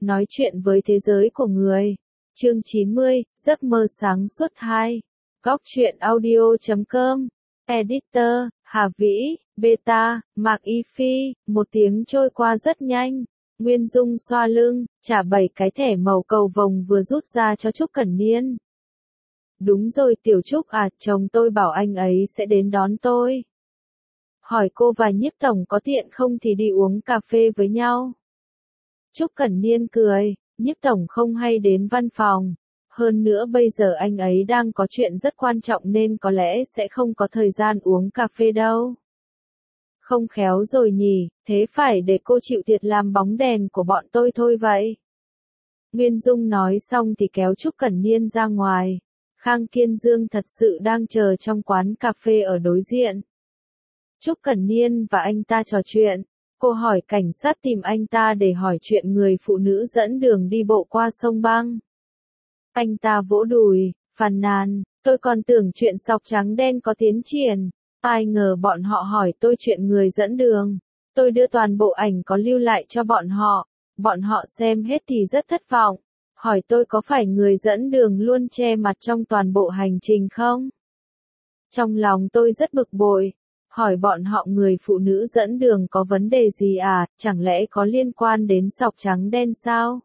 nói chuyện với thế giới của người. Chương 90, giấc mơ sáng suốt 2. Góc truyện audio.com. Editor, Hà Vĩ, Beta, Mạc Y Phi. Một tiếng trôi qua rất nhanh. Nguyên Dung xoa lưng, trả 7 cái thẻ màu cầu vồng vừa rút ra cho Trúc Cẩn Niên. Đúng rồi Tiểu Trúc à, chồng tôi bảo anh ấy sẽ đến đón tôi. Hỏi cô và Nhiếp Tổng có tiện không thì đi uống cà phê với nhau. Trúc Cẩn Niên cười, Nhiếp Tổng không hay đến văn phòng. Hơn nữa bây giờ anh ấy đang có chuyện rất quan trọng nên có lẽ sẽ không có thời gian uống cà phê đâu. Không khéo rồi nhỉ, thế phải để cô chịu thiệt làm bóng đèn của bọn tôi thôi vậy. Nguyên Dung nói xong thì kéo Trúc Cẩn Niên ra ngoài. Khang Kiên Dương thật sự đang chờ trong quán cà phê ở đối diện. Trúc Cẩn Niên và anh ta trò chuyện. Cô hỏi cảnh sát tìm anh ta để hỏi chuyện người phụ nữ dẫn đường đi bộ qua sông băng. Anh ta vỗ đùi, phàn nàn, tôi còn tưởng chuyện sọc trắng đen có tiến triển. Ai ngờ bọn họ hỏi tôi chuyện người dẫn đường. Tôi đưa toàn bộ ảnh có lưu lại cho bọn họ. Bọn họ xem hết thì rất thất vọng. Hỏi tôi có phải người dẫn đường luôn che mặt trong toàn bộ hành trình không? Trong lòng tôi rất bực bội. Hỏi bọn họ người phụ nữ dẫn đường có vấn đề gì à, chẳng lẽ có liên quan đến sọc trắng đen sao?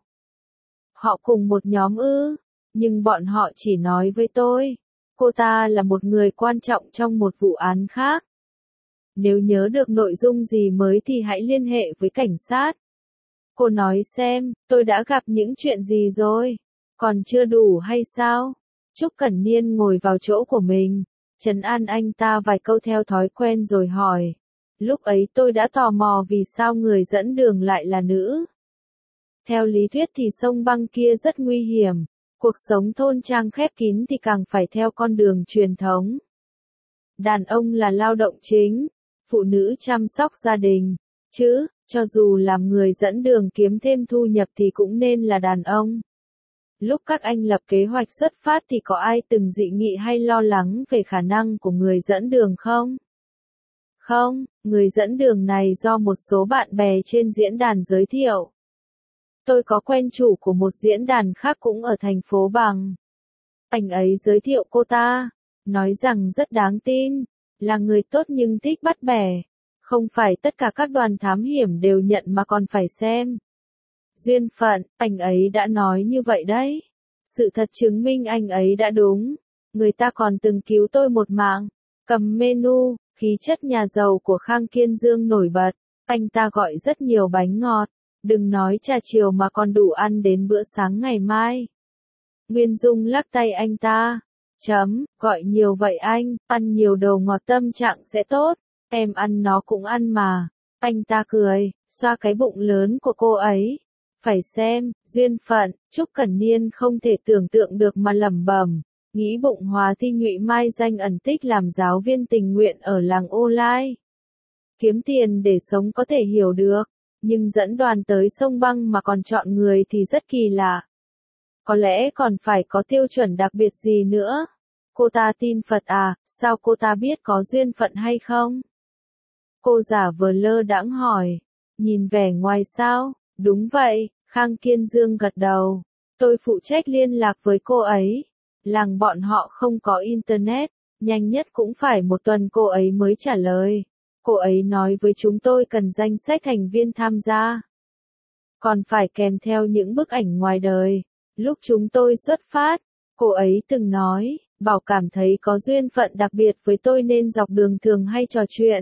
Họ cùng một nhóm ư, nhưng bọn họ chỉ nói với tôi. Cô ta là một người quan trọng trong một vụ án khác. Nếu nhớ được nội dung gì mới thì hãy liên hệ với cảnh sát. Cô nói xem, tôi đã gặp những chuyện gì rồi? Còn chưa đủ hay sao? Trúc Cẩn Niên ngồi vào chỗ của mình, trấn an anh ta vài câu theo thói quen rồi hỏi. Lúc ấy tôi đã tò mò vì sao người dẫn đường lại là nữ. Theo lý thuyết thì sông băng kia rất nguy hiểm. Cuộc sống thôn trang khép kín thì càng phải theo con đường truyền thống. Đàn ông là lao động chính, phụ nữ chăm sóc gia đình, chứ, cho dù làm người dẫn đường kiếm thêm thu nhập thì cũng nên là đàn ông. Lúc các anh lập kế hoạch xuất phát thì có ai từng dị nghị hay lo lắng về khả năng của người dẫn đường không? Không, người dẫn đường này do một số bạn bè trên diễn đàn giới thiệu. Tôi có quen chủ của một diễn đàn khác cũng ở thành phố Bằng. Anh ấy giới thiệu cô ta, nói rằng rất đáng tin, là người tốt nhưng thích bắt bẻ. Không phải tất cả các đoàn thám hiểm đều nhận mà còn phải xem. Duyên phận, anh ấy đã nói như vậy đấy. Sự thật chứng minh anh ấy đã đúng. Người ta còn từng cứu tôi một mạng. Cầm menu, khí chất nhà giàu của Khang Kiên Dương nổi bật. Anh ta gọi rất nhiều bánh ngọt. Đừng nói trà chiều mà còn đủ ăn đến bữa sáng ngày mai. Nguyên Dung lắc tay anh ta. Gọi nhiều vậy anh, ăn nhiều đồ ngọt tâm trạng sẽ tốt. Em ăn nó cũng ăn mà. Anh ta cười, xoa cái bụng lớn của cô ấy. Phải xem, duyên phận, Trúc Cẩn Niên không thể tưởng tượng được mà lẩm bẩm. Nghĩ bụng Hòa Thi Nhụy mai danh ẩn tích làm giáo viên tình nguyện ở làng Ô Lai. Kiếm tiền để sống có thể hiểu được. Nhưng dẫn đoàn tới sông băng mà còn chọn người thì rất kỳ lạ. Có lẽ còn phải có tiêu chuẩn đặc biệt gì nữa. Cô ta tin Phật à, sao cô ta biết có duyên phận hay không? Cô giả vờ lơ đãng hỏi. Nhìn vẻ ngoài sao? Đúng vậy, Khang Kiên Dương gật đầu. Tôi phụ trách liên lạc với cô ấy. Làng bọn họ không có internet, nhanh nhất cũng phải một tuần cô ấy mới trả lời. Cô ấy nói với chúng tôi cần danh sách thành viên tham gia. Còn phải kèm theo những bức ảnh ngoài đời. Lúc chúng tôi xuất phát, cô ấy từng nói, bảo cảm thấy có duyên phận đặc biệt với tôi nên dọc đường thường hay trò chuyện.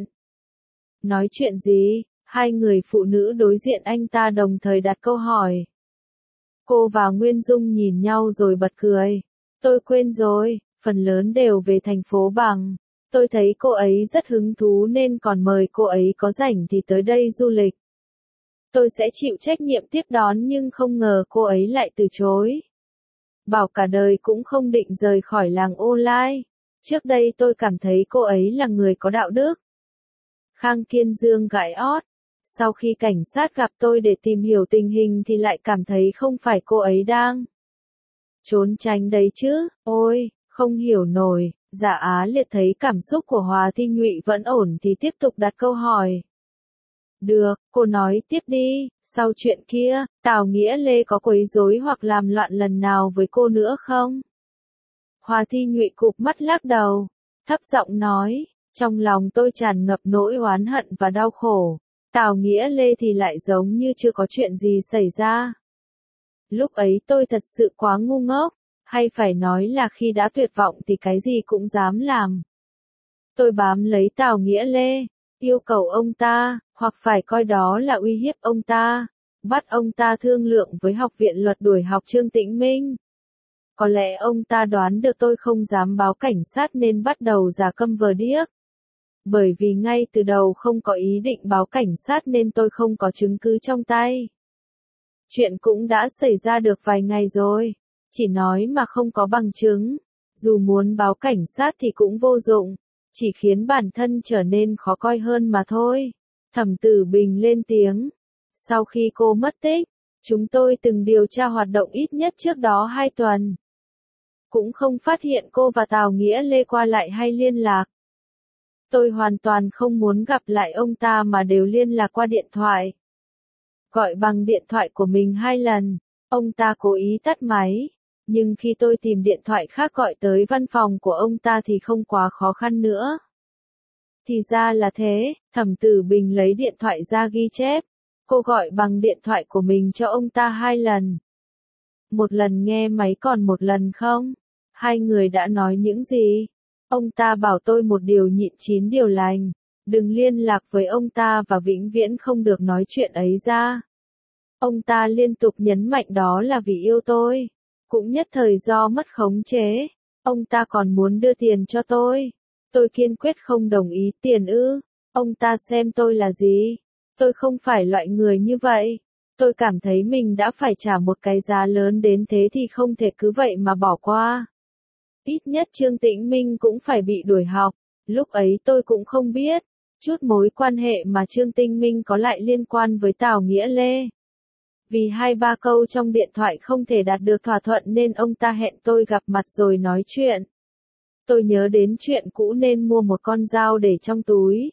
Nói chuyện gì? Hai người phụ nữ đối diện anh ta đồng thời đặt câu hỏi. Cô và Nguyên Dung nhìn nhau rồi bật cười. Tôi quên rồi, phần lớn đều về thành phố Bằng. Tôi thấy cô ấy rất hứng thú nên còn mời cô ấy có rảnh thì tới đây du lịch. Tôi sẽ chịu trách nhiệm tiếp đón nhưng không ngờ cô ấy lại từ chối. Bảo cả đời cũng không định rời khỏi làng Ô Lai. Trước đây tôi cảm thấy cô ấy là người có đạo đức. Khang Kiên Dương gãi ót. Sau khi cảnh sát gặp tôi để tìm hiểu tình hình thì lại cảm thấy không phải cô ấy đang trốn tránh đấy chứ. Ôi, không hiểu nổi. Dạ Á Liệt thấy cảm xúc của Hòa Thi Nhụy vẫn ổn thì tiếp tục đặt câu hỏi. Được, cô nói tiếp đi, sau chuyện kia, Tào Nghĩa Lê có quấy rối hoặc làm loạn lần nào với cô nữa không? Hoa Thi Nhụy cụp mắt lắc đầu, thấp giọng nói, trong lòng tôi tràn ngập nỗi oán hận và đau khổ. Tào Nghĩa Lê thì lại giống như chưa có chuyện gì xảy ra. Lúc ấy tôi thật sự quá ngu ngốc, hay phải nói là khi đã tuyệt vọng thì cái gì cũng dám làm. Tôi bám lấy Tào Nghĩa Lê, yêu cầu ông ta, hoặc phải coi đó là uy hiếp ông ta, bắt ông ta thương lượng với học viện luật đuổi học Trương Tĩnh Minh. Có lẽ ông ta đoán được tôi không dám báo cảnh sát nên bắt đầu giả câm vờ điếc. Bởi vì ngay từ đầu không có ý định báo cảnh sát nên tôi không có chứng cứ trong tay. Chuyện cũng đã xảy ra được vài ngày rồi, chỉ nói mà không có bằng chứng. Dù muốn báo cảnh sát thì cũng vô dụng, chỉ khiến bản thân trở nên khó coi hơn mà thôi. Thẩm Tử Bình lên tiếng. Sau khi cô mất tích, chúng tôi từng điều tra hoạt động ít nhất trước đó 2 tuần. Cũng không phát hiện cô và Tào Nghĩa Lê qua lại hay liên lạc. Tôi hoàn toàn không muốn gặp lại ông ta mà đều liên lạc qua điện thoại. Gọi bằng điện thoại của mình 2 lần, ông ta cố ý tắt máy. Nhưng khi tôi tìm điện thoại khác gọi tới văn phòng của ông ta thì không quá khó khăn nữa. Thì ra là thế, Thẩm Tử Bình lấy điện thoại ra ghi chép. Cô gọi bằng điện thoại của mình cho ông ta 2 lần. Một lần nghe máy còn một lần không? Hai người đã nói những gì? Ông ta bảo tôi một điều nhịn 9 điều lành. Đừng liên lạc với ông ta và vĩnh viễn không được nói chuyện ấy ra. Ông ta liên tục nhấn mạnh đó là vì yêu tôi. Cũng nhất thời do mất khống chế. Ông ta còn muốn đưa tiền cho tôi. Tôi kiên quyết không đồng ý. Tiền ư? Ông ta xem tôi là gì? Tôi không phải loại người như vậy. Tôi cảm thấy mình đã phải trả một cái giá lớn đến thế thì không thể cứ vậy mà bỏ qua. Ít nhất Trương Tĩnh Minh cũng phải bị đuổi học. Lúc ấy tôi cũng không biết chút mối quan hệ mà Trương Tĩnh Minh có lại liên quan với Tào Nghĩa Lê. Vì 2-3 câu trong điện thoại không thể đạt được thỏa thuận nên ông ta hẹn tôi gặp mặt rồi nói chuyện. Tôi nhớ đến chuyện cũ nên mua một con dao để trong túi.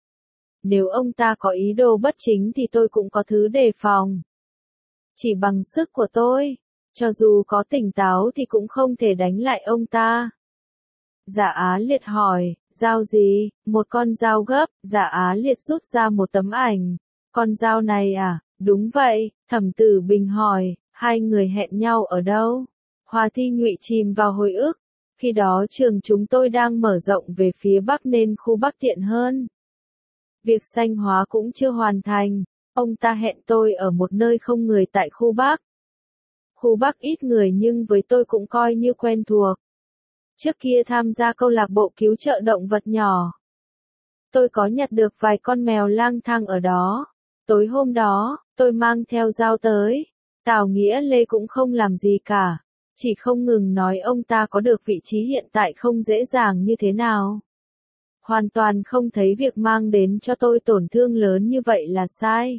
Nếu ông ta có ý đồ bất chính thì tôi cũng có thứ đề phòng. Chỉ bằng sức của tôi, cho dù có tỉnh táo thì cũng không thể đánh lại ông ta. Giả Á Liệt hỏi, dao gì? Một con dao gấp. Giả Á Liệt rút ra một tấm ảnh. Con dao này à? Đúng vậy, Thẩm Tử Bình hỏi, hai người hẹn nhau ở đâu? Hoa Thi Nhụy chìm vào hồi ức. Khi đó trường chúng tôi đang mở rộng về phía Bắc nên khu Bắc tiện hơn. Việc xanh hóa cũng chưa hoàn thành. Ông ta hẹn tôi ở một nơi không người tại khu Bắc. Khu Bắc ít người nhưng với tôi cũng coi như quen thuộc. Trước kia tham gia câu lạc bộ cứu trợ động vật nhỏ. Tôi có nhặt được vài con mèo lang thang ở đó. Tối hôm đó, tôi mang theo dao tới. Tào Nghĩa Lê cũng không làm gì cả. Chỉ không ngừng nói ông ta có được vị trí hiện tại không dễ dàng như thế nào. Hoàn toàn không thấy việc mang đến cho tôi tổn thương lớn như vậy là sai.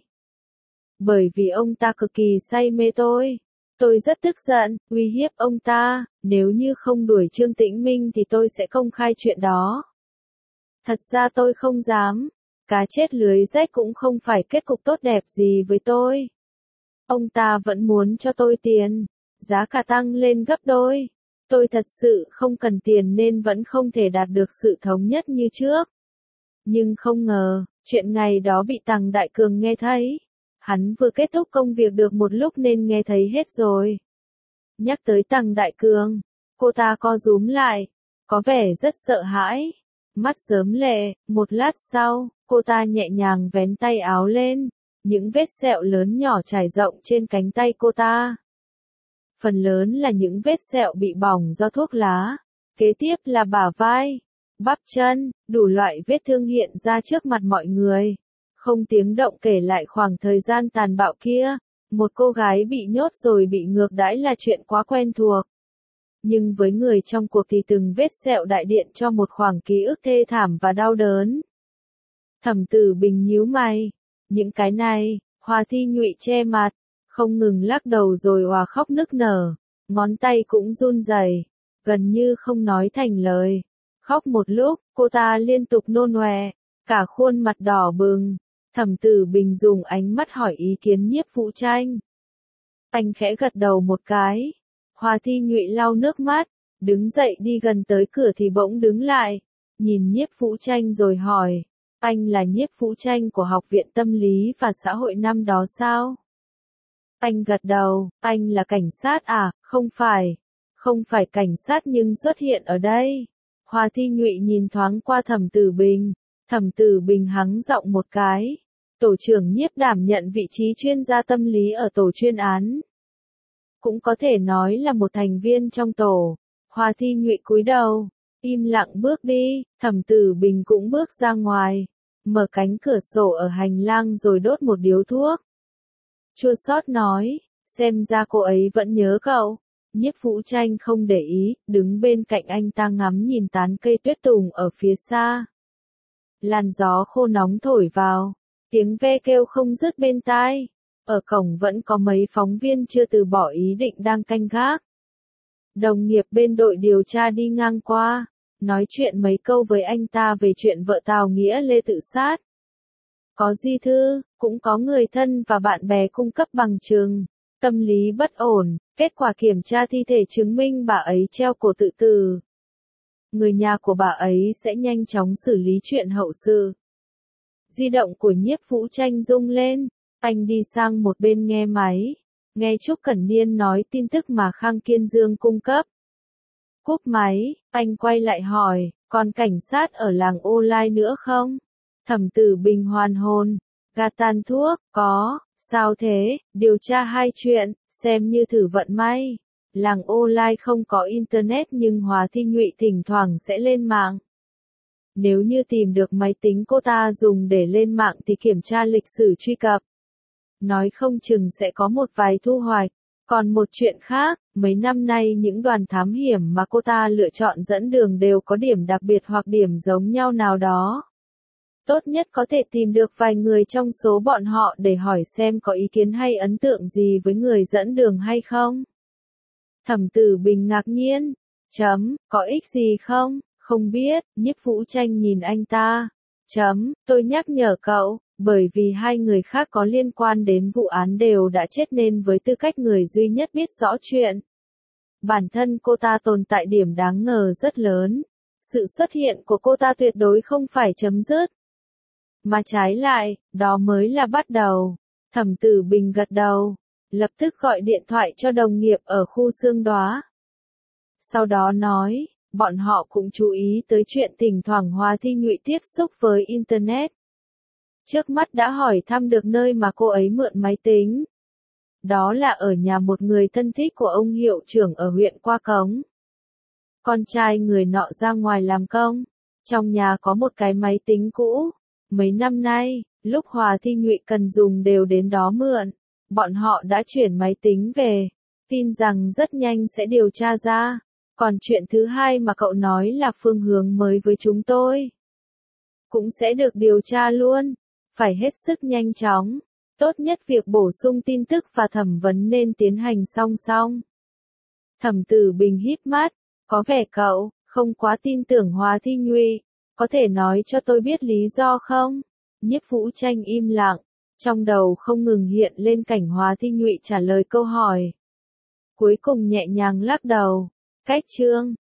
Bởi vì ông ta cực kỳ say mê tôi. Tôi rất tức giận, uy hiếp ông ta, nếu như không đuổi Trương Tĩnh Minh thì tôi sẽ công khai chuyện đó. Thật ra tôi không dám. Cá chết lưới rách cũng không phải kết cục tốt đẹp gì với tôi. Ông ta vẫn muốn cho tôi tiền. Giá cả tăng lên gấp đôi. Tôi thật sự không cần tiền nên vẫn không thể đạt được sự thống nhất như trước. Nhưng không ngờ, chuyện ngày đó bị Tằng Đại Cường nghe thấy. Hắn vừa kết thúc công việc được một lúc nên nghe thấy hết rồi. Nhắc tới Tằng Đại Cường, cô ta co rúm lại, có vẻ rất sợ hãi. Mắt rớm lệ, một lát sau, cô ta nhẹ nhàng vén tay áo lên. Những vết sẹo lớn nhỏ trải rộng trên cánh tay cô ta. Phần lớn là những vết sẹo bị bỏng do thuốc lá. Kế tiếp là bả vai, bắp chân, đủ loại vết thương hiện ra trước mặt mọi người. Không tiếng động kể lại khoảng thời gian tàn bạo kia. Một cô gái bị nhốt rồi bị ngược đãi là chuyện quá quen thuộc. Nhưng với người trong cuộc thì từng vết sẹo đại diện cho một khoảng ký ức thê thảm và đau đớn. Thẩm Tử Bình nhíu mày. Những cái này, Hoa Thi Nhụy che mặt, không ngừng lắc đầu rồi òa khóc nức nở. Ngón tay cũng run rẩy, gần như không nói thành lời. Khóc một lúc, cô ta liên tục nôn ọe, cả khuôn mặt đỏ bừng. Thẩm Tử Bình dùng ánh mắt hỏi ý kiến Nhiếp Vũ Tranh. Anh khẽ gật đầu một cái. Hoa Thi Nhụy lau nước mắt, đứng dậy đi gần tới cửa thì bỗng đứng lại, nhìn Nhiếp Vũ Tranh rồi hỏi, anh là Nhiếp Vũ Tranh của Học viện Tâm lý và Xã hội năm đó sao? Anh gật đầu, anh là cảnh sát à? Không phải cảnh sát nhưng xuất hiện ở đây. Hoa Thi Nhụy nhìn thoáng qua Thẩm Tử Bình, Thẩm Tử Bình hắng giọng một cái. Tổ trưởng Nhiếp đảm nhận vị trí chuyên gia tâm lý ở tổ chuyên án. Cũng có thể nói là một thành viên trong tổ. Hoa Thi Nhụy cúi đầu, im lặng bước đi, Thẩm Tử Bình cũng bước ra ngoài, mở cánh cửa sổ ở hành lang rồi đốt một điếu thuốc. Chua xót nói, xem ra cô ấy vẫn nhớ cậu. Nhiếp Vũ Tranh không để ý, đứng bên cạnh anh ta ngắm nhìn tán cây tuyết tùng ở phía xa. Làn gió khô nóng thổi vào, tiếng ve kêu không dứt bên tai. Ở cổng vẫn có mấy phóng viên chưa từ bỏ ý định đang canh gác. Đồng nghiệp bên đội điều tra đi ngang qua, nói chuyện mấy câu với anh ta về chuyện vợ Tào Nghĩa Lê tự sát. Có di thư, cũng có người thân và bạn bè cung cấp bằng chứng. Tâm lý bất ổn, kết quả kiểm tra thi thể chứng minh bà ấy treo cổ tự tử. Người nhà của bà ấy sẽ nhanh chóng xử lý chuyện hậu sự. Di động của Nhiếp Vũ Tranh rung lên, anh đi sang một bên nghe máy, nghe Trúc Cẩn Niên nói tin tức mà Khang Kiên Dương cung cấp. Cúp máy, anh quay lại hỏi, còn cảnh sát ở làng Ô Lai nữa không? Thẩm Tử Bình hoàn hồn, gạt tàn thuốc, có, sao thế, điều tra hai chuyện, xem như thử vận may. Làng Ô Lai không có internet nhưng Hoa Thi Nhụy thỉnh thoảng sẽ lên mạng. Nếu như tìm được máy tính cô ta dùng để lên mạng thì kiểm tra lịch sử truy cập. Nói không chừng sẽ có một vài thu hoạch. Còn một chuyện khác, mấy năm nay những đoàn thám hiểm mà cô ta lựa chọn dẫn đường đều có điểm đặc biệt hoặc điểm giống nhau nào đó. Tốt nhất có thể tìm được vài người trong số bọn họ để hỏi xem có ý kiến hay ấn tượng gì với người dẫn đường hay không. Thẩm Tử Bình ngạc nhiên. Có ích gì không? Không biết, Nhiếp Vũ Tranh nhìn anh ta. Tôi nhắc nhở cậu, bởi vì hai người khác có liên quan đến vụ án đều đã chết nên với tư cách người duy nhất biết rõ chuyện. Bản thân cô ta tồn tại điểm đáng ngờ rất lớn. Sự xuất hiện của cô ta tuyệt đối không phải chấm dứt. Mà trái lại, đó mới là bắt đầu. Thẩm Tử Bình gật đầu, lập tức gọi điện thoại cho đồng nghiệp ở khu xương đóa. Sau đó nói, bọn họ cũng chú ý tới chuyện thỉnh thoảng Hoa Thi Nhụy tiếp xúc với Internet. Trước mắt đã hỏi thăm được nơi mà cô ấy mượn máy tính. Đó là ở nhà một người thân thích của ông hiệu trưởng ở huyện Qua Cống. Con trai người nọ ra ngoài làm công. Trong nhà có một cái máy tính cũ. Mấy năm nay, lúc Hoa Thi Nhụy cần dùng đều đến đó mượn. Bọn họ đã chuyển máy tính về. Tin rằng rất nhanh sẽ điều tra ra. Còn chuyện thứ hai mà cậu nói là phương hướng mới với chúng tôi. Cũng sẽ được điều tra luôn. Phải hết sức nhanh chóng. Tốt nhất việc bổ sung tin tức và thẩm vấn nên tiến hành song song. Thẩm Tử Bình híp mắt. Có vẻ cậu không quá tin tưởng Hoa Thi Nhụy. Có thể nói cho tôi biết lý do không? Nhiếp Vũ Tranh im lặng. Trong đầu không ngừng hiện lên cảnh Hoa Thi Nhụy trả lời câu hỏi. Cuối cùng nhẹ nhàng lắc đầu. Cách chương